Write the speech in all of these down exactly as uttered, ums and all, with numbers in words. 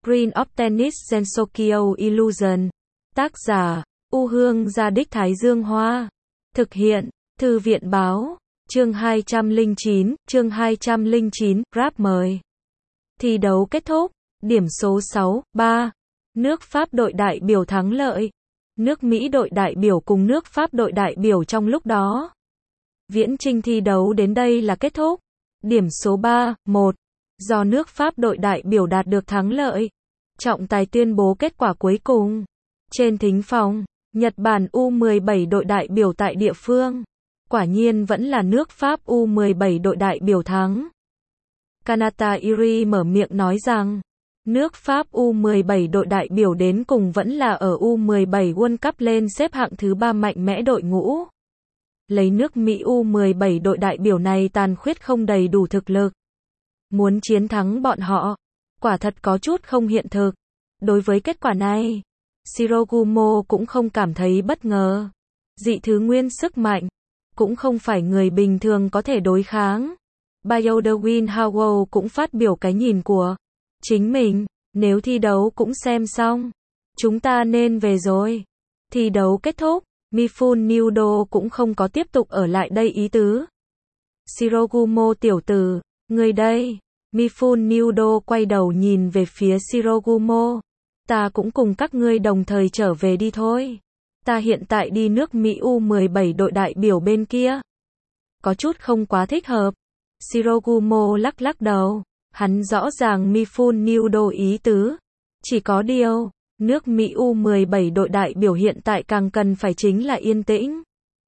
Green of Tennis Sensokyo Illusion. Tác giả, U Hương Gia Đích Thái Dương Hoa. Thực hiện, Thư viện Báo. Chương hai trăm lẻ chín, chương hai trăm lẻ chín, Rap mời. Thi đấu kết thúc. Điểm số sáu, ba. Nước Pháp đội đại biểu thắng lợi. Nước Mỹ đội đại biểu cùng nước Pháp đội đại biểu trong lúc đó. Viễn chinh thi đấu đến đây là kết thúc. Điểm số ba, một. Do nước Pháp đội đại biểu đạt được thắng lợi. Trọng tài tuyên bố kết quả cuối cùng. Trên thính phòng, Nhật Bản U mười bảy đội đại biểu tại địa phương. Quả nhiên vẫn là nước Pháp U mười bảy đội đại biểu thắng. Kanata Iri mở miệng nói rằng, nước Pháp U mười bảy đội đại biểu đến cùng vẫn là ở U mười bảy World Cup lên xếp hạng thứ ba mạnh mẽ đội ngũ. Lấy nước Mỹ U mười bảy đội đại biểu này tàn khuyết không đầy đủ thực lực. Muốn chiến thắng bọn họ, quả thật có chút không hiện thực. Đối với kết quả này, Shirogumo cũng không cảm thấy bất ngờ. Dị thứ nguyên sức mạnh, cũng không phải người bình thường có thể đối kháng. Bioderwin Howell cũng phát biểu cái nhìn của chính mình, nếu thi đấu cũng xem xong, chúng ta nên về rồi. Thi đấu kết thúc, Mifune Nudo cũng không có tiếp tục ở lại đây ý tứ. Shirogumo tiểu tử, người đây. Mifune Nudo quay đầu nhìn về phía Shirogumo. Ta cũng cùng các ngươi đồng thời trở về đi thôi. Ta hiện tại đi nước Mỹ U mười bảy đội đại biểu bên kia. Có chút không quá thích hợp. Shirogumo lắc lắc đầu. Hắn rõ ràng Mifune Nudo ý tứ. Chỉ có điều, nước Mỹ U mười bảy đội đại biểu hiện tại càng cần phải chính là yên tĩnh.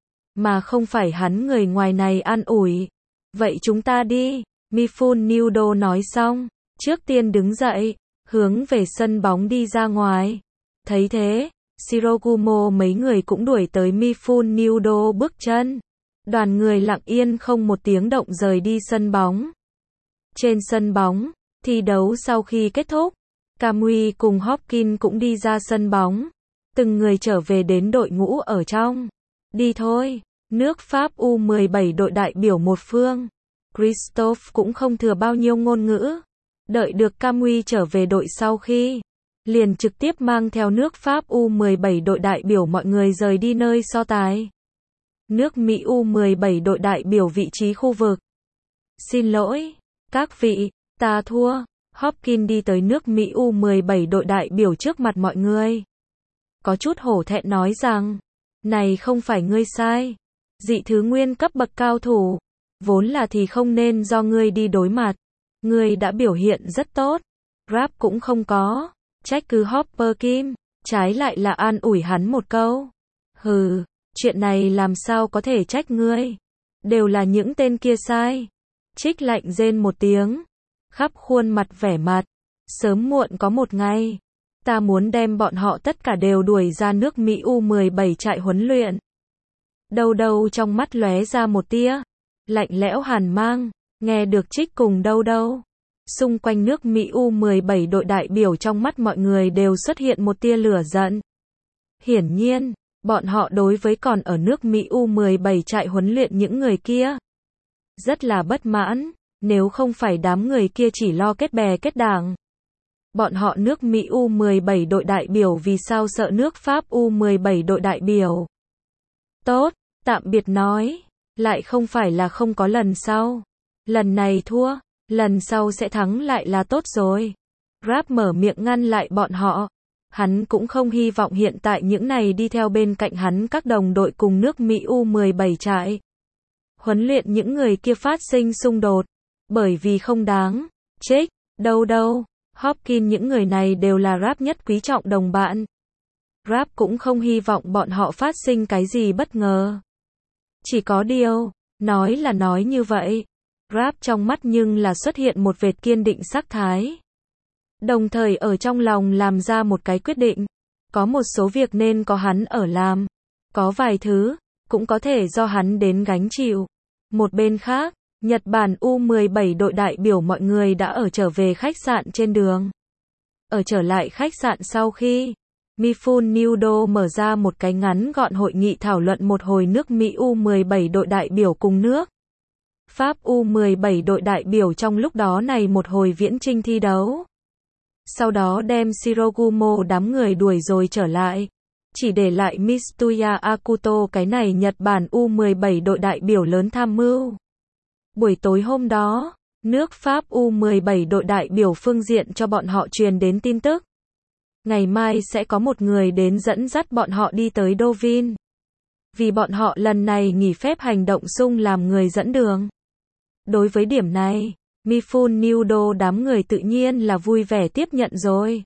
Mà không phải hắn người ngoài này an ủi. Vậy chúng ta đi. Mifune Nudo nói xong, trước tiên đứng dậy, hướng về sân bóng đi ra ngoài. Thấy thế, Shirogumo mấy người cũng đuổi tới Mifune Nudo bước chân. Đoàn người lặng yên không một tiếng động rời đi sân bóng. Trên sân bóng, thi đấu sau khi kết thúc, Kamui cùng Hopkins cũng đi ra sân bóng. Từng người trở về đến đội ngũ ở trong. Đi thôi, nước Pháp U mười bảy đội đại biểu một phương. Christophe cũng không thừa bao nhiêu ngôn ngữ. Đợi được Kamui trở về đội sau khi, liền trực tiếp mang theo nước Pháp U mười bảy đội đại biểu mọi người rời đi nơi so tài. Nước Mỹ U mười bảy đội đại biểu vị trí khu vực. Xin lỗi, các vị, ta thua. Hopkins đi tới nước Mỹ U mười bảy đội đại biểu trước mặt mọi người. Có chút hổ thẹn nói rằng, này không phải ngươi sai. Dị thứ nguyên cấp bậc cao thủ. Vốn là thì không nên do ngươi đi đối mặt. Ngươi đã biểu hiện rất tốt. Rap cũng không có. Trách cứ Hopper Kim. Trái lại là an ủi hắn một câu. Hừ, chuyện này làm sao có thể trách ngươi. Đều là những tên kia sai. Trích lạnh rên một tiếng. Khắp khuôn mặt vẻ mặt. Sớm muộn có một ngày. Ta muốn đem bọn họ tất cả đều đuổi ra nước Mỹ U mười bảy trại huấn luyện. Đâu đâu trong mắt lóe ra một tia lạnh lẽo hàn mang, nghe được Trích cùng đâu đâu. Xung quanh nước Mỹ U mười bảy đội đại biểu trong mắt mọi người đều xuất hiện một tia lửa giận. Hiển nhiên, bọn họ đối với còn ở nước Mỹ U mười bảy trại huấn luyện những người kia rất là bất mãn, nếu không phải đám người kia chỉ lo kết bè kết đảng. Bọn họ nước Mỹ U mười bảy đội đại biểu vì sao sợ nước Pháp U mười bảy đội đại biểu. Tốt, tạm biệt nói. Lại không phải là không có lần sau. Lần này thua, lần sau sẽ thắng lại là tốt rồi. Rap mở miệng ngăn lại bọn họ. Hắn cũng không hy vọng hiện tại những này đi theo bên cạnh hắn các đồng đội cùng nước Mỹ U mười bảy trại huấn luyện những người kia phát sinh xung đột. Bởi vì không đáng. Trích, đâu đâu, Hopkins những người này đều là Rap nhất quý trọng đồng bạn. Rap cũng không hy vọng bọn họ phát sinh cái gì bất ngờ. Chỉ có điều, nói là nói như vậy. Rap trong mắt nhưng là xuất hiện một vệt kiên định sắc thái. Đồng thời ở trong lòng làm ra một cái quyết định. Có một số việc nên có hắn ở làm. Có vài thứ, cũng có thể do hắn đến gánh chịu. Một bên khác, Nhật Bản U mười bảy đội đại biểu mọi người đã ở trở về khách sạn trên đường. Ở trở lại khách sạn sau khi, Mifune Nudo mở ra một cái ngắn gọn hội nghị thảo luận một hồi nước Mỹ U mười bảy đội đại biểu cùng nước Pháp U mười bảy đội đại biểu trong lúc đó này một hồi viễn chinh thi đấu. sau đó đem Shirogumo đám người đuổi rồi trở lại. Chỉ để lại Mitsuya Akuto cái này Nhật Bản U mười bảy đội đại biểu lớn tham mưu. Buổi tối hôm đó, nước Pháp U mười bảy đội đại biểu phương diện cho bọn họ truyền đến tin tức. Ngày mai sẽ có một người đến dẫn dắt bọn họ đi tới Deauville. Vì bọn họ lần này nghỉ phép hành động sung làm người dẫn đường. Đối với điểm này, Mifune Nudo đám người tự nhiên là vui vẻ tiếp nhận rồi.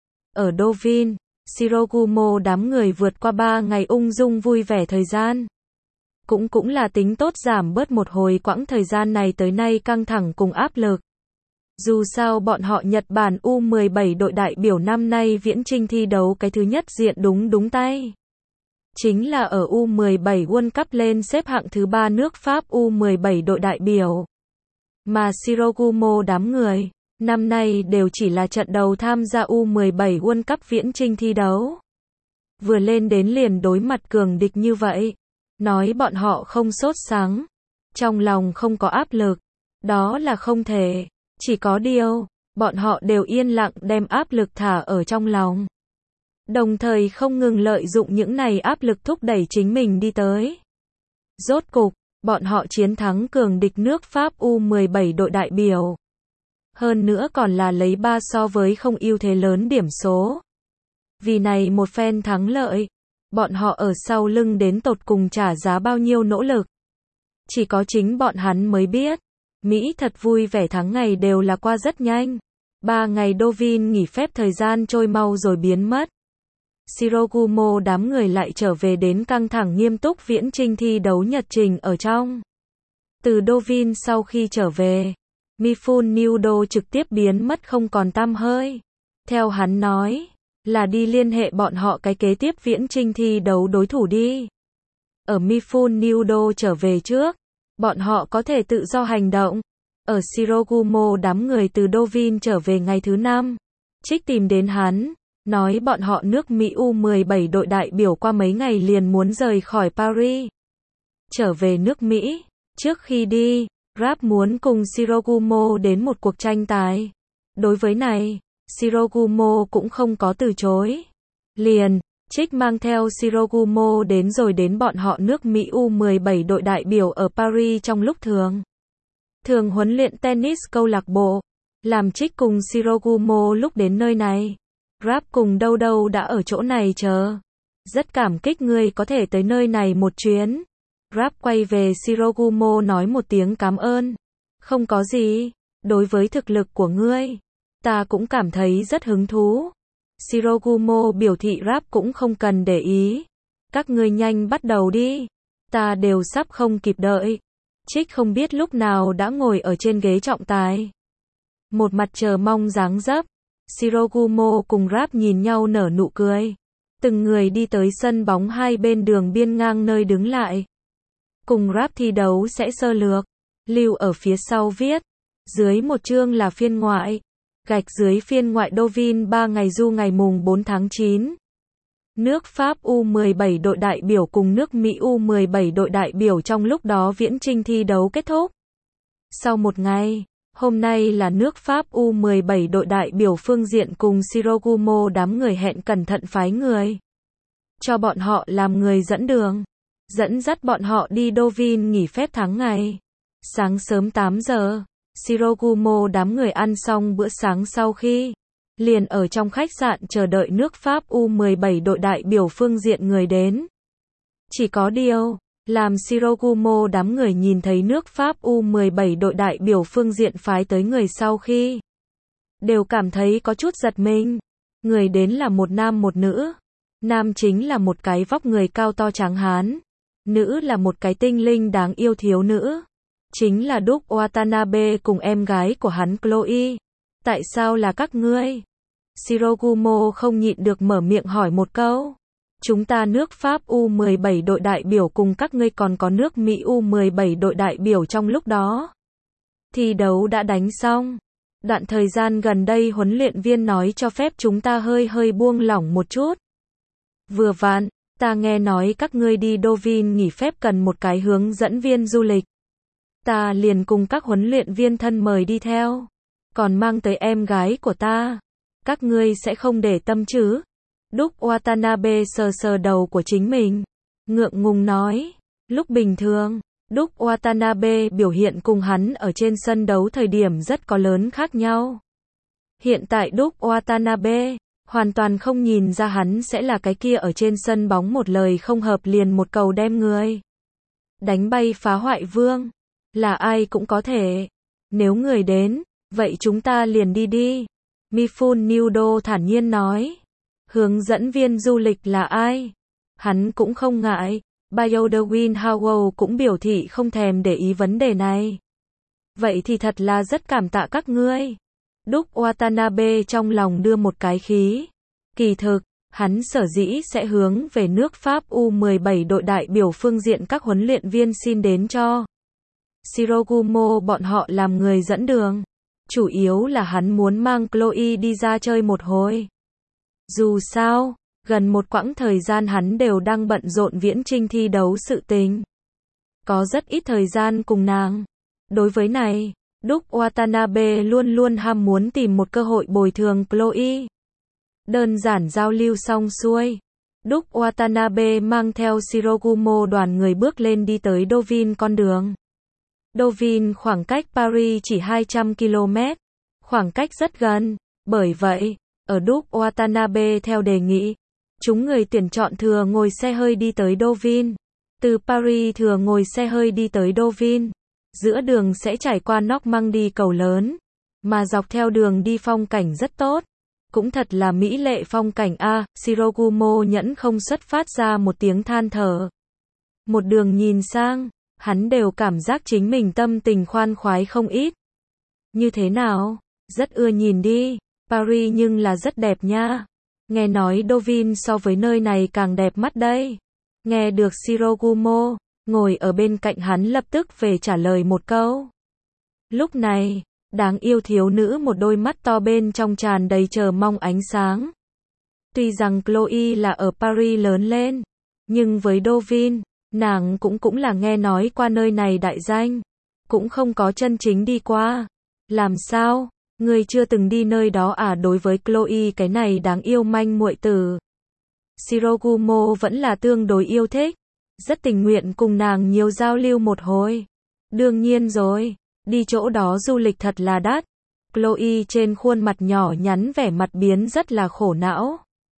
Ở Deauville, Shirogumo đám người vượt qua ba ngày ung dung vui vẻ thời gian. Cũng cũng là tính tốt giảm bớt một hồi quãng thời gian này tới nay căng thẳng cùng áp lực. Dù sao bọn họ Nhật Bản U mười bảy đội đại biểu năm nay viễn chinh thi đấu cái thứ nhất diện đúng đúng tay. Chính là ở U mười bảy World Cup lên xếp hạng thứ ba nước Pháp U mười bảy đội đại biểu. Mà Shirogumo đám người, năm nay đều chỉ là trận đầu tham gia U mười bảy World Cup viễn chinh thi đấu. Vừa lên đến liền đối mặt cường địch như vậy. Nói bọn họ không sốt sắng, trong lòng không có áp lực, đó là không thể. Chỉ có điều, bọn họ đều yên lặng đem áp lực thả ở trong lòng. Đồng thời không ngừng lợi dụng những này áp lực thúc đẩy chính mình đi tới. Rốt cục, bọn họ chiến thắng cường địch nước Pháp U mười bảy đội đại biểu. Hơn nữa còn là lấy ba so với không ưu thế lớn điểm số. Vì này một phen thắng lợi, bọn họ ở sau lưng đến tột cùng trả giá bao nhiêu nỗ lực. Chỉ có chính bọn hắn mới biết. Mỹ thật vui vẻ tháng ngày đều là qua rất nhanh. Ba ngày Deauville nghỉ phép thời gian trôi mau rồi biến mất. Shirogumo đám người lại trở về đến căng thẳng nghiêm túc viễn chinh thi đấu nhật trình ở trong. Từ Deauville sau khi trở về, Mifune Nudo trực tiếp biến mất không còn tăm hơi. Theo hắn nói, là đi liên hệ bọn họ cái kế tiếp viễn chinh thi đấu đối thủ đi. Ở Mifune Nudo trở về trước, bọn họ có thể tự do hành động. Ở Shirogumo đám người từ Deauville trở về ngày thứ năm, Trích tìm đến hắn, nói bọn họ nước Mỹ U mười bảy đội đại biểu qua mấy ngày liền muốn rời khỏi Paris. Trở về nước Mỹ, trước khi đi, Rap muốn cùng Shirogumo đến một cuộc tranh tài. Đối với này, Shirogumo cũng không có từ chối. Liền, Trích mang theo Shirogumo đến rồi đến bọn họ nước Mỹ U mười bảy đội đại biểu ở Paris trong lúc thường. Thường huấn luyện tennis câu lạc bộ. Làm Trích cùng Shirogumo lúc đến nơi này. Rap cùng đâu đâu đã ở chỗ này chờ. Rất cảm kích ngươi có thể tới nơi này một chuyến. Rap quay về Shirogumo nói một tiếng cảm ơn. Không có gì, đối với thực lực của ngươi, ta cũng cảm thấy rất hứng thú. Shirogumo biểu thị Rap cũng không cần để ý. Các ngươi nhanh bắt đầu đi. Ta đều sắp không kịp đợi. Trích không biết lúc nào đã ngồi ở trên ghế trọng tài. Một mặt chờ mong dáng dấp. Shirogumo cùng Rap nhìn nhau nở nụ cười. Từng người đi tới sân bóng hai bên đường biên ngang nơi đứng lại. Cùng Rap thi đấu sẽ sơ lược. Lưu ở phía sau viết. Dưới một chương là phiên ngoại. Gạch dưới phiên ngoại Deauville ba ngày du ngày mùng bốn tháng chín. Nước Pháp U mười bảy đội đại biểu cùng nước Mỹ U mười bảy đội đại biểu trong lúc đó viễn chinh thi đấu kết thúc. Sau một ngày, hôm nay là nước Pháp U mười bảy đội đại biểu phương diện cùng Shirogumo đám người hẹn cẩn thận phái người. Cho bọn họ làm người dẫn đường. Dẫn dắt bọn họ đi Deauville nghỉ phép tháng ngày. Sáng sớm tám giờ, Shirogumo đám người ăn xong bữa sáng sau khi, liền ở trong khách sạn chờ đợi nước Pháp U mười bảy đội đại biểu phương diện người đến. Chỉ có điều, làm Shirogumo đám người nhìn thấy nước Pháp U mười bảy đội đại biểu phương diện phái tới người sau khi, đều cảm thấy có chút giật mình. Người đến là một nam một nữ. Nam chính là một cái vóc người cao to tráng hán. Nữ là một cái tinh linh đáng yêu thiếu nữ. Chính là Duke Watanabe cùng em gái của hắn Chloe. Tại sao là các ngươi? Shirogumo không nhịn được mở miệng hỏi một câu. Chúng ta nước Pháp U mười bảy đội đại biểu cùng các ngươi còn có nước Mỹ U mười bảy đội đại biểu trong lúc đó. Thi đấu đã đánh xong. Đoạn thời gian gần đây huấn luyện viên nói cho phép chúng ta hơi hơi buông lỏng một chút. Vừa vặn, ta nghe nói các ngươi đi Deauville nghỉ phép cần một cái hướng dẫn viên du lịch. Ta liền cùng các huấn luyện viên thân mời đi theo. Còn mang tới em gái của ta. Các ngươi sẽ không để tâm chứ? Đúc Watanabe sờ sờ đầu của chính mình. Ngượng ngùng nói. Lúc bình thường, Đúc Watanabe biểu hiện cùng hắn ở trên sân đấu thời điểm rất có lớn khác nhau. Hiện tại Đúc Watanabe hoàn toàn không nhìn ra hắn sẽ là cái kia ở trên sân bóng một lời không hợp liền một cầu đem người đánh bay phá hoại vương. Là ai cũng có thể. Nếu người đến, vậy chúng ta liền đi đi. Mifune Nudo thản nhiên nói. Hướng dẫn viên du lịch là ai? Hắn cũng không ngại. Bioderwin Howell cũng biểu thị không thèm để ý vấn đề này. Vậy thì thật là rất cảm tạ các ngươi. Đúc Watanabe trong lòng đưa một cái khí. Kỳ thực, hắn sở dĩ sẽ hướng về nước Pháp U mười bảy đội đại biểu phương diện các huấn luyện viên xin đến cho Shirogumo bọn họ làm người dẫn đường. Chủ yếu là hắn muốn mang Chloe đi ra chơi một hồi. Dù sao, gần một quãng thời gian hắn đều đang bận rộn viễn trinh thi đấu sự tình. Có rất ít thời gian cùng nàng. Đối với này, Đúc Watanabe luôn luôn ham muốn tìm một cơ hội bồi thường Chloe. Đơn giản giao lưu xong xuôi. Đúc Watanabe mang theo Shirogumo đoàn người bước lên đi tới Deauville con đường. Deauville khoảng cách Paris chỉ hai trăm ki lô mét. Khoảng cách rất gần. Bởi vậy, ở Đúc Watanabe theo đề nghị, chúng người tuyển chọn thừa ngồi xe hơi đi tới Deauville. Từ Paris thừa ngồi xe hơi đi tới Deauville. Giữa đường sẽ trải qua Normandy cầu lớn. Mà dọc theo đường đi phong cảnh rất tốt. Cũng thật là mỹ lệ phong cảnh a. Shirogumo nhẫn không xuất phát ra một tiếng than thở. Một đường nhìn sang, hắn đều cảm giác chính mình tâm tình khoan khoái không ít. Như thế nào? Rất ưa nhìn đi. Paris nhưng là rất đẹp nha. Nghe nói Deauville so với nơi này càng đẹp mắt đây. Nghe được Shirogumo, ngồi ở bên cạnh hắn lập tức về trả lời một câu. Lúc này, đáng yêu thiếu nữ một đôi mắt to bên trong tràn đầy chờ mong ánh sáng. Tuy rằng Chloe là ở Paris lớn lên, nhưng với Deauville, nàng cũng cũng là nghe nói qua nơi này đại danh, cũng không có chân chính đi qua. Làm sao? Người chưa từng đi nơi đó à? Đối với Chloe cái này đáng yêu manh muội tử, Shirogumo vẫn là tương đối yêu thích, rất tình nguyện cùng nàng nhiều giao lưu một hồi. Đương nhiên rồi, đi chỗ đó du lịch thật là đắt. Chloe trên khuôn mặt nhỏ nhắn vẻ mặt biến rất là khổ não.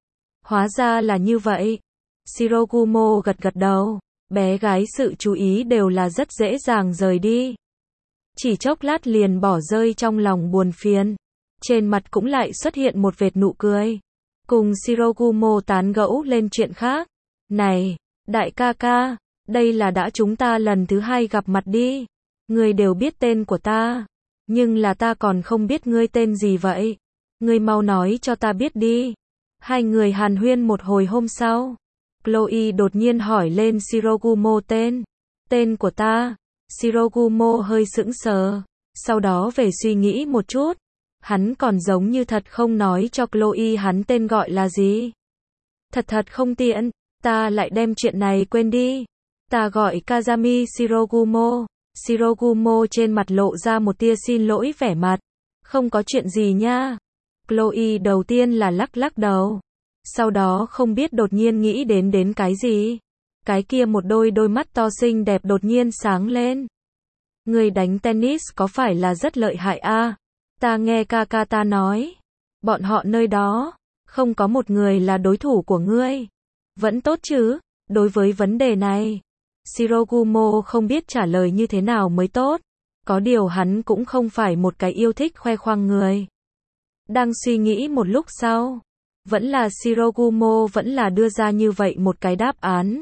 Hóa ra là như vậy. Shirogumo gật gật đầu, bé gái sự chú ý đều là rất dễ dàng rời đi. Chỉ chốc lát liền bỏ rơi trong lòng buồn phiền. Trên mặt cũng lại xuất hiện một vệt nụ cười. Cùng Shirogumo tán gẫu lên chuyện khác. Này, đại ca ca, đây là đã chúng ta lần thứ hai gặp mặt đi. Ngươi đều biết tên của ta. Nhưng là ta còn không biết ngươi tên gì vậy. Ngươi mau nói cho ta biết đi. Hai người hàn huyên một hồi hôm sau. Chloe đột nhiên hỏi lên Shirogumo tên. Tên của ta. Shirogumo hơi sững sờ. Sau đó về suy nghĩ một chút. Hắn còn giống như thật không nói cho Chloe hắn tên gọi là gì. Thật thật không tiện. Ta lại đem chuyện này quên đi. Ta gọi Kazami Shirogumo. Shirogumo trên mặt lộ ra một tia xin lỗi vẻ mặt. Không có chuyện gì nha. Chloe đầu tiên là lắc lắc đầu. Sau đó không biết đột nhiên nghĩ đến đến cái gì. Cái kia một đôi đôi mắt to xinh đẹp đột nhiên sáng lên. Người đánh tennis có phải là rất lợi hại a? Ta nghe ca ca ta nói. Bọn họ nơi đó, không có một người là đối thủ của ngươi. Vẫn tốt chứ, đối với vấn đề này. Shirogumo không biết trả lời như thế nào mới tốt. Có điều hắn cũng không phải một cái yêu thích khoe khoang người. Đang suy nghĩ một lúc sau. Vẫn là Shirogumo vẫn là đưa ra như vậy một cái đáp án.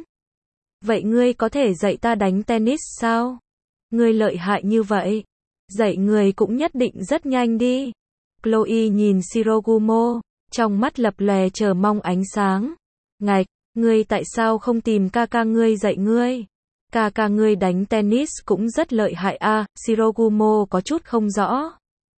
Vậy ngươi có thể dạy ta đánh tennis sao? Ngươi lợi hại như vậy. Dạy người cũng nhất định rất nhanh đi. Chloe nhìn Shirogumo, trong mắt lập lòe chờ mong ánh sáng. Ngạch, ngươi tại sao không tìm ca ca ngươi dạy ngươi? Ca ca ngươi đánh tennis cũng rất lợi hại a. Shirogumo có chút không rõ.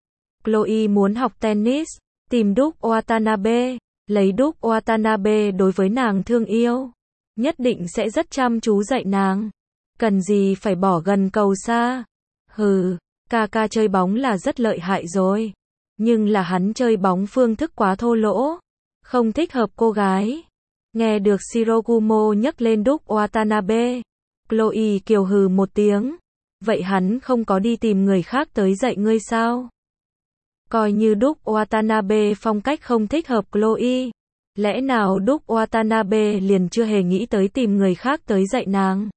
Chloe muốn học tennis, tìm Đúc Watanabe, lấy Đúc Watanabe đối với nàng thương yêu, nhất định sẽ rất chăm chú dạy nàng. Cần gì phải bỏ gần cầu xa. Hừ, ca ca chơi bóng là rất lợi hại rồi. Nhưng là hắn chơi bóng phương thức quá thô lỗ, không thích hợp cô gái. Nghe được Shirogumo nhắc lên Duke Watanabe, Chloe kiều hừ một tiếng. Vậy hắn không có đi tìm người khác tới dạy ngươi sao? Coi như Duke Watanabe phong cách không thích hợp Chloe. Lẽ nào Duke Watanabe liền chưa hề nghĩ tới tìm người khác tới dạy nàng?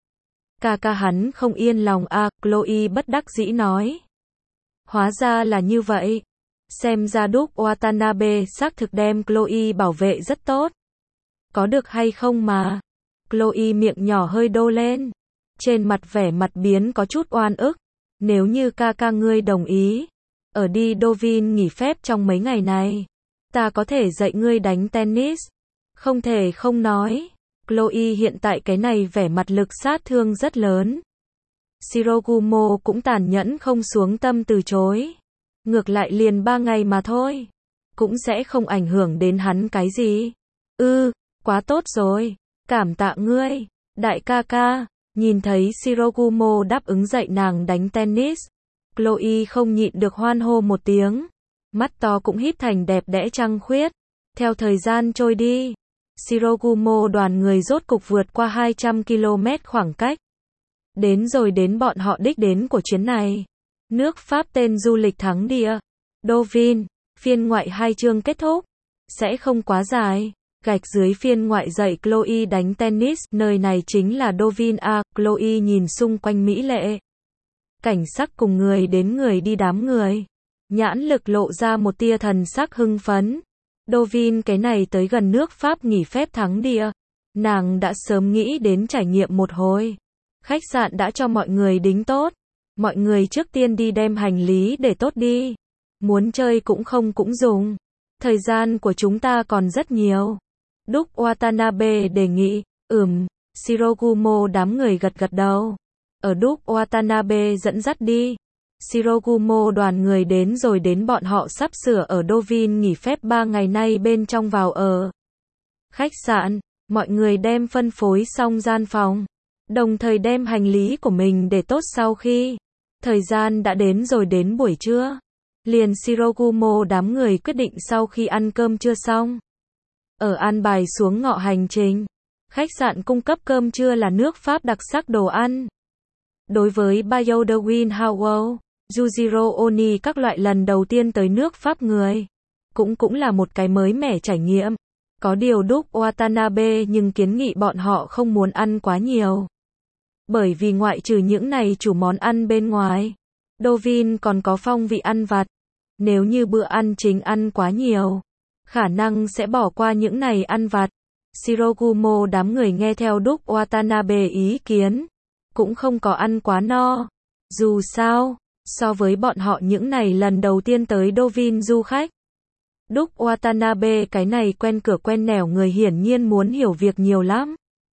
Ca ca hắn không yên lòng à, Chloe bất đắc dĩ nói. Hóa ra là như vậy. Xem ra Duke Watanabe xác thực đem Chloe bảo vệ rất tốt. Có được hay không mà? Chloe miệng nhỏ hơi đô lên. Trên mặt vẻ mặt biến có chút oan ức. Nếu như ca ca ngươi đồng ý, ở đi Deauville nghỉ phép trong mấy ngày này, ta có thể dạy ngươi đánh tennis. Không thể không nói. Chloe hiện tại cái này vẻ mặt lực sát thương rất lớn. Shirogumo cũng tàn nhẫn không xuống tâm từ chối. Ngược lại liền ba ngày mà thôi. Cũng sẽ không ảnh hưởng đến hắn cái gì. Ư, ừ, quá tốt rồi. Cảm tạ ngươi. Đại ca ca. Nhìn thấy Shirogumo đáp ứng dạy nàng đánh tennis. Chloe không nhịn được hoan hô một tiếng. Mắt to cũng híp thành đẹp đẽ trăng khuyết. Theo thời gian trôi đi, Shirogumo đoàn người rốt cục vượt qua hai trăm ki lô mét khoảng cách. Đến rồi đến bọn họ đích đến của chuyến này. Nước Pháp tên du lịch thắng địa. Deauville. Phiên ngoại hai chương kết thúc. Sẽ không quá dài. Gạch dưới phiên ngoại dạy Chloe đánh tennis. Nơi này chính là Deauville à. Chloe nhìn xung quanh mỹ lệ. Cảnh sắc cùng người đến người đi đám người. Nhãn lực lộ ra một tia thần sắc hưng phấn. Deauville cái này tới gần nước Pháp nghỉ phép thắng địa. Nàng đã sớm nghĩ đến trải nghiệm một hồi. Khách sạn đã cho mọi người đính tốt. Mọi người trước tiên đi đem hành lý để tốt đi. Muốn chơi cũng không cũng dùng. Thời gian của chúng ta còn rất nhiều. Duke Watanabe đề nghị. Ừm, Shirogumo đám người gật gật đầu. Ở Duke Watanabe dẫn dắt đi. Shirogumo đoàn người đến rồi đến bọn họ sắp sửa ở Deauville nghỉ phép ba ngày nay bên trong vào ở. Khách sạn, mọi người đem phân phối xong gian phòng. Đồng thời đem hành lý của mình để tốt sau khi. Thời gian đã đến rồi đến buổi trưa. Liền Shirogumo đám người quyết định sau khi ăn cơm trưa xong. Ở an bài xuống ngọ hành trình. Khách sạn cung cấp cơm trưa là nước Pháp đặc sắc đồ ăn. Đối với Bayo de Winhour, Yujiro Oni các loại lần đầu tiên tới nước Pháp người. Cũng cũng là một cái mới mẻ trải nghiệm. Có điều Duke Watanabe nhưng kiến nghị bọn họ không muốn ăn quá nhiều. Bởi vì ngoại trừ những này chủ món ăn bên ngoài, Deauville còn có phong vị ăn vặt. Nếu như bữa ăn chính ăn quá nhiều, khả năng sẽ bỏ qua những này ăn vặt. Shirogumo đám người nghe theo Duke Watanabe ý kiến. Cũng không có ăn quá no. Dù sao, so với bọn họ những này lần đầu tiên tới Deauville du khách. Duke Watanabe cái này quen cửa quen nẻo người hiển nhiên muốn hiểu việc nhiều lắm.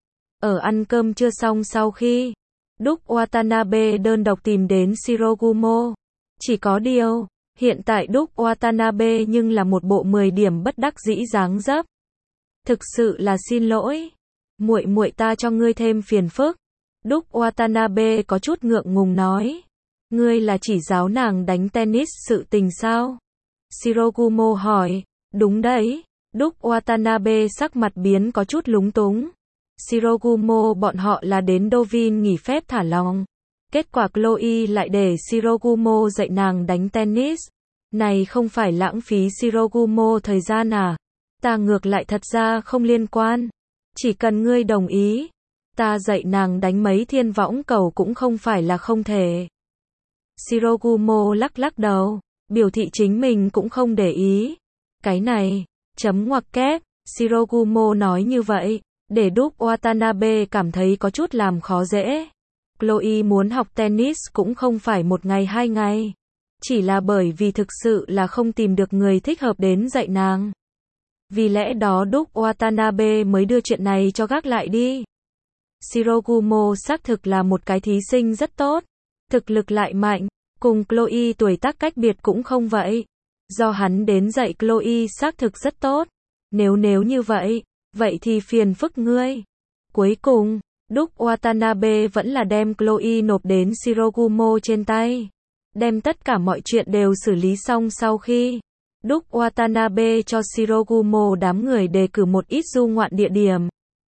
Ở ăn cơm chưa xong sau khi, Duke Watanabe đơn độc tìm đến Shirogumo. Chỉ có điều, hiện tại Duke Watanabe nhưng là một bộ mười điểm bất đắc dĩ dáng dấp. Thực sự là xin lỗi. Muội muội ta cho ngươi thêm phiền phức. Duke Watanabe có chút ngượng ngùng nói. Ngươi là chỉ giáo nàng đánh tennis sự tình sao? Shirogumo hỏi. Đúng đấy. Duke Watanabe sắc mặt biến có chút lúng túng. Shirogumo bọn họ là đến Deauville nghỉ phép thả lòng. Kết quả Chloe lại để Shirogumo dạy nàng đánh tennis. Này không phải lãng phí Shirogumo thời gian à? Ta ngược lại thật ra không liên quan. Chỉ cần ngươi đồng ý, ta dạy nàng đánh mấy thiên võng cầu cũng không phải là không thể. Shirogumo lắc lắc đầu, biểu thị chính mình cũng không để ý. Cái này, chấm ngoặc kép, Shirogumo nói như vậy, để Duke Watanabe cảm thấy có chút làm khó dễ. Chloe muốn học tennis cũng không phải một ngày hai ngày. Chỉ là bởi vì thực sự là không tìm được người thích hợp đến dạy nàng. Vì lẽ đó Duke Watanabe mới đưa chuyện này cho gác lại đi. Shirogumo xác thực là một cái thí sinh rất tốt. Thực lực lại mạnh. Cùng Chloe tuổi tác cách biệt cũng không vậy. Do hắn đến dạy Chloe xác thực rất tốt. Nếu nếu như vậy, vậy thì phiền phức ngươi. Cuối cùng, Duke Watanabe vẫn là đem Chloe nộp đến Shirogumo trên tay. Đem tất cả mọi chuyện đều xử lý xong sau khi Đúc Watanabe cho Shirogumo đám người đề cử một ít du ngoạn địa điểm.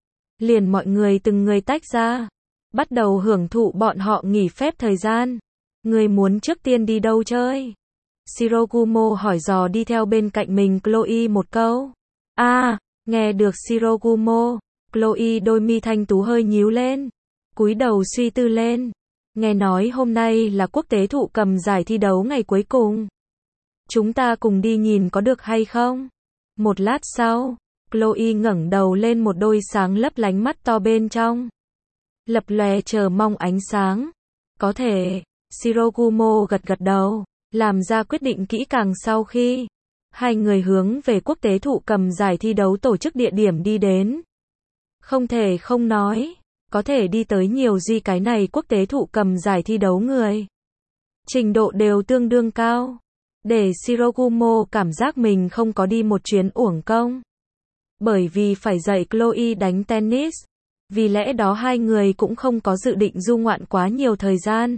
Liền mọi người từng người tách ra, bắt đầu hưởng thụ bọn họ nghỉ phép thời gian. Người muốn trước tiên đi đâu chơi? Shirogumo hỏi dò đi theo bên cạnh mình Chloe một câu. À, nghe được Shirogumo, Chloe đôi mi thanh tú hơi nhíu lên, cúi đầu suy tư lên. Nghe nói hôm nay là quốc tế thụ cầm giải thi đấu ngày cuối cùng. Chúng ta cùng đi nhìn có được hay không? Một lát sau, Chloe ngẩng đầu lên, một đôi sáng lấp lánh mắt to bên trong lập lòe chờ mong ánh sáng. Có thể. Shirogumo gật gật đầu, làm ra quyết định kỹ càng sau khi hai người hướng về quốc tế thụ cầm giải thi đấu tổ chức địa điểm đi đến. Không thể không nói, có thể đi tới nhiều duy cái này quốc tế thụ cầm giải thi đấu người. Trình độ đều tương đương cao, để Shirogumo cảm giác mình không có đi một chuyến uổng công. Bởi vì phải dạy Chloe đánh tennis, vì lẽ đó hai người cũng không có dự định du ngoạn quá nhiều thời gian.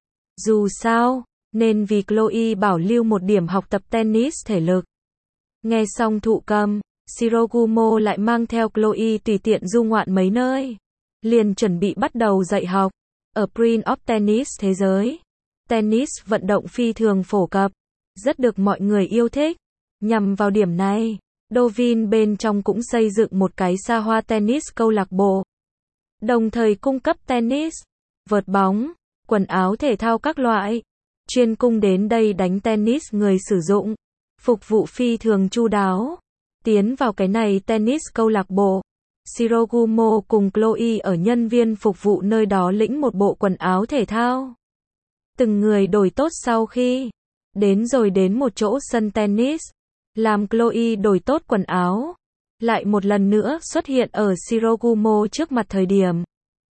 Dù sao, nên vì Chloe bảo lưu một điểm học tập tennis thể lực. Nghe xong thụ cầm, Shirogumo lại mang theo Chloe tùy tiện du ngoạn mấy nơi. Liền chuẩn bị bắt đầu dạy học. Ở Prince of Tennis thế giới, tennis vận động phi thường phổ cập, rất được mọi người yêu thích. Nhằm vào điểm này, Deauville bên trong cũng xây dựng một cái xa hoa tennis câu lạc bộ. Đồng thời cung cấp tennis, vợt bóng, quần áo thể thao các loại, chuyên cung đến đây đánh tennis người sử dụng, phục vụ phi thường chu đáo. Tiến vào cái này tennis câu lạc bộ, Shirogumo cùng Chloe ở nhân viên phục vụ nơi đó lĩnh một bộ quần áo thể thao. Từng người đổi tốt sau khi đến rồi đến một chỗ sân tennis, làm Chloe đổi tốt quần áo, lại một lần nữa xuất hiện ở Shirogumo trước mặt thời điểm.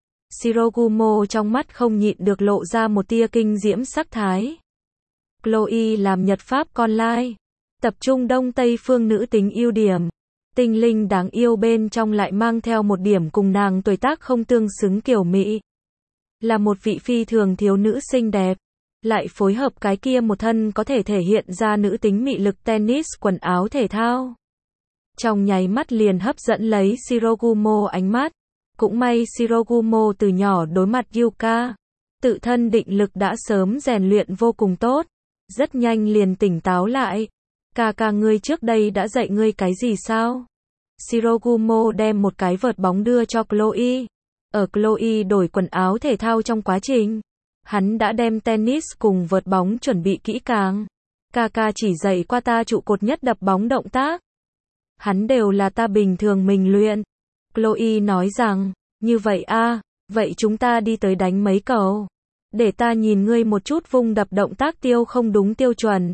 Shirogumo trong mắt không nhịn được lộ ra một tia kinh diễm sắc thái. Chloe làm Nhật Pháp con lai, tập trung đông tây phương nữ tính ưu điểm, tinh linh đáng yêu bên trong lại mang theo một điểm cùng nàng tuổi tác không tương xứng kiểu mỹ. Là một vị phi thường thiếu nữ xinh đẹp, lại phối hợp cái kia một thân có thể thể hiện ra nữ tính mị lực tennis quần áo thể thao. Trong nháy mắt liền hấp dẫn lấy Shirogumo ánh mắt. Cũng may Shirogumo từ nhỏ đối mặt Yuka, tự thân định lực đã sớm rèn luyện vô cùng tốt, rất nhanh liền tỉnh táo lại. Ca ca ngươi trước đây đã dạy ngươi cái gì sao? Shirogumo đem một cái vợt bóng đưa cho Chloe. Ở Chloe đổi quần áo thể thao trong quá trình, hắn đã đem tennis cùng vợt bóng chuẩn bị kỹ càng. Ca ca chỉ dạy qua ta trụ cột nhất đập bóng động tác. Hắn đều là ta bình thường mình luyện. Chloe nói rằng, như vậy a, vậy chúng ta đi tới đánh mấy cầu. Để ta nhìn ngươi một chút vung đập động tác tiêu không đúng tiêu chuẩn.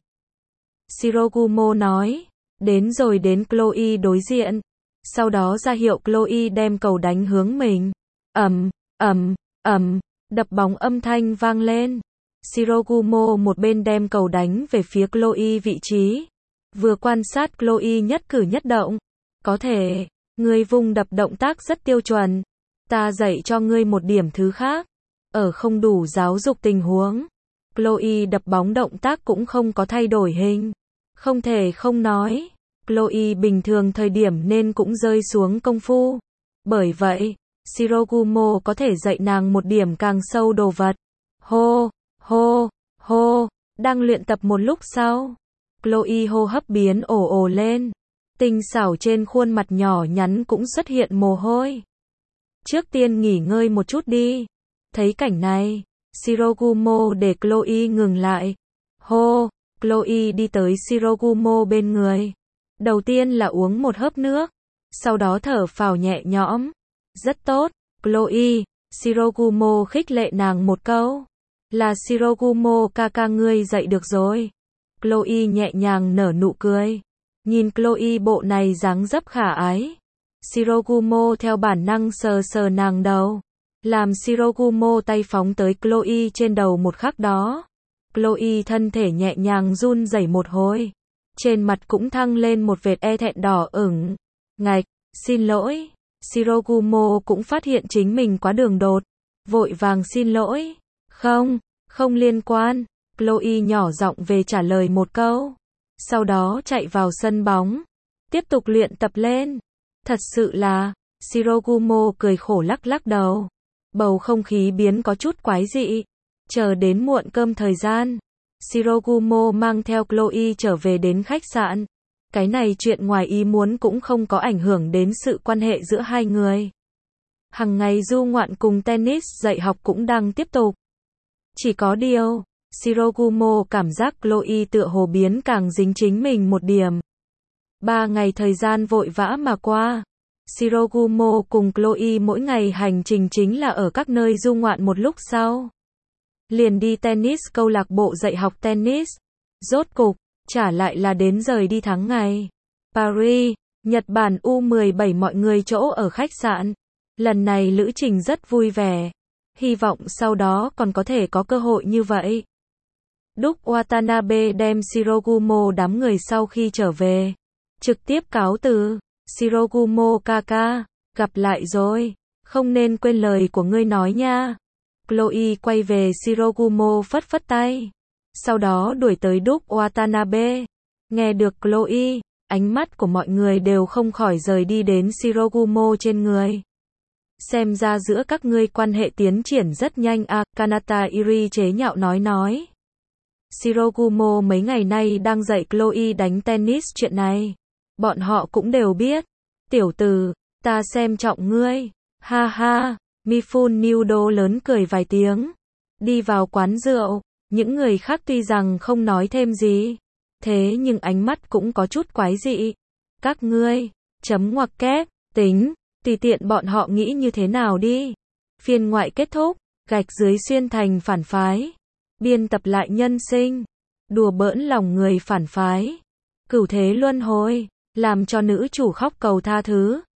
Shirogumo nói, đến rồi đến Chloe đối diện. Sau đó ra hiệu Chloe đem cầu đánh hướng mình. Ầm, ầm, ầm, đập bóng âm thanh vang lên. Shirogumo một bên đem cầu đánh về phía Chloe vị trí, vừa quan sát Chloe nhất cử nhất động. Có thể, ngươi vung đập động tác rất tiêu chuẩn. Ta dạy cho ngươi một điểm thứ khác. Ở không đủ giáo dục tình huống, Chloe đập bóng động tác cũng không có thay đổi hình. Không thể không nói, Chloe bình thường thời điểm nên cũng rơi xuống công phu. Bởi vậy, Shirogumo có thể dạy nàng một điểm càng sâu đồ vật. Hô, hô, hô, đang luyện tập một lúc sau, Chloe hô hấp biến ồ ồ lên. Tinh xảo trên khuôn mặt nhỏ nhắn cũng xuất hiện mồ hôi. Trước tiên nghỉ ngơi một chút đi. Thấy cảnh này, Shirogumo để Chloe ngừng lại. Hô, Chloe đi tới Shirogumo bên người. Đầu tiên là uống một hớp nước, sau đó thở phào nhẹ nhõm. Rất tốt, Chloe. Shirogumo khích lệ nàng một câu. Là Shirogumo ca ca ngươi dạy được rồi. Chloe nhẹ nhàng nở nụ cười. Nhìn Chloe bộ này dáng dấp khả ái, Shirogumo theo bản năng sờ sờ nàng đầu. Làm Shirogumo tay phóng tới Chloe trên đầu một khắc đó, Chloe thân thể nhẹ nhàng run rẩy một hồi. Trên mặt cũng thăng lên một vệt e thẹn đỏ ửng. Ngạch, xin lỗi. Shirogumo cũng phát hiện chính mình quá đường đột. Vội vàng xin lỗi. Không, không liên quan. Chloe nhỏ giọng về trả lời một câu. Sau đó chạy vào sân bóng. Tiếp tục luyện tập lên. Thật sự là, Shirogumo cười khổ lắc lắc đầu. Bầu không khí biến có chút quái dị. Chờ đến muộn cơm thời gian, Shirogumo mang theo Chloe trở về đến khách sạn. Cái này chuyện ngoài ý muốn cũng không có ảnh hưởng đến sự quan hệ giữa hai người. Hằng ngày du ngoạn cùng tennis dạy học cũng đang tiếp tục. Chỉ có điều, Shirogumo cảm giác Chloe tựa hồ biến càng dính chính mình một điểm. Ba ngày thời gian vội vã mà qua. Shirogumo cùng Chloe mỗi ngày hành trình chính là ở các nơi du ngoạn một lúc sau. Liền đi tennis câu lạc bộ dạy học tennis. Rốt cục, trả lại là đến rời đi tháng ngày. Paris, Nhật Bản U mười bảy mọi người chỗ ở khách sạn. Lần này lữ trình rất vui vẻ. Hy vọng sau đó còn có thể có cơ hội như vậy. Đúc Watanabe đem Shirogumo đám người sau khi trở về. Trực tiếp cáo từ. Shirogumo kaka, gặp lại rồi. Không nên quên lời của ngươi nói nha. Chloe quay về Shirogumo phất phất tay. Sau đó đuổi tới Đúc Watanabe. Nghe được Chloe, ánh mắt của mọi người đều không khỏi rời đi đến Shirogumo trên người. Xem ra giữa các ngươi quan hệ tiến triển rất nhanh à, Kanata Iri chế nhạo nói nói. Shirogumo mấy ngày nay đang dạy Chloe đánh tennis chuyện này. Bọn họ cũng đều biết. Tiểu tử, ta xem trọng ngươi. Ha ha, Mifun Nudo lớn cười vài tiếng. Đi vào quán rượu, những người khác tuy rằng không nói thêm gì. Thế nhưng ánh mắt cũng có chút quái dị. Các ngươi, chấm ngoặc kép, tính, tùy tiện bọn họ nghĩ như thế nào đi. Phiên ngoại kết thúc, gạch dưới xuyên thành phản phái. Biên tập lại nhân sinh. Đùa bỡn lòng người phản phái. Cửu thế luân hồi, làm cho nữ chủ khóc cầu tha thứ.